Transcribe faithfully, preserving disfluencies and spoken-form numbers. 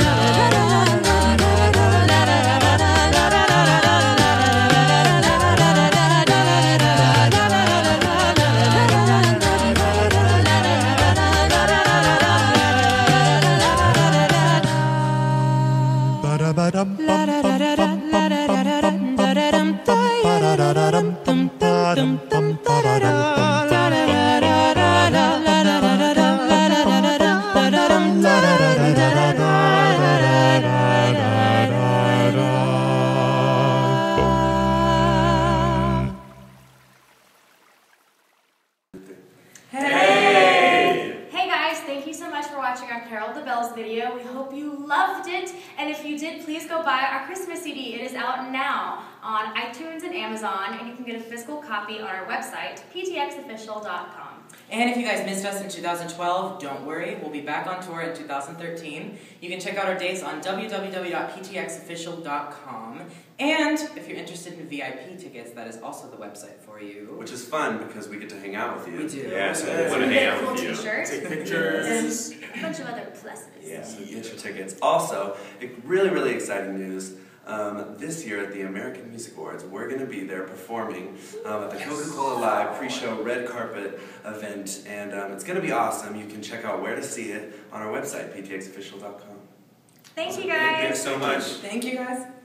Carol of the Bells video. We hope you loved it, and if you did, please go buy our Christmas C D. It is out now on iTunes and Amazon, and you can get a physical copy on our website, p t x official dot com. And if you guys missed us in two thousand twelve, don't worry, we'll be back on tour in two thousand thirteen. You can check out our dates on w w w dot p t x official dot com. And if you're interested in V I P tickets, that is also the website for you. Which is fun because we get to hang out with you. We do. Yeah, so Yeah. we want to hang out with you. T-shirts. Take pictures. And a bunch of other pluses. Yeah, so get your tickets. Also, really, really exciting news. Um, this year at the American Music Awards, we're going to be there performing um, at the Coca-Cola Live pre-show red carpet event, and um, it's going to be awesome. You can check out where to see it on our website, p t x official dot com. Thank you guys. Thanks so much. Thank you guys.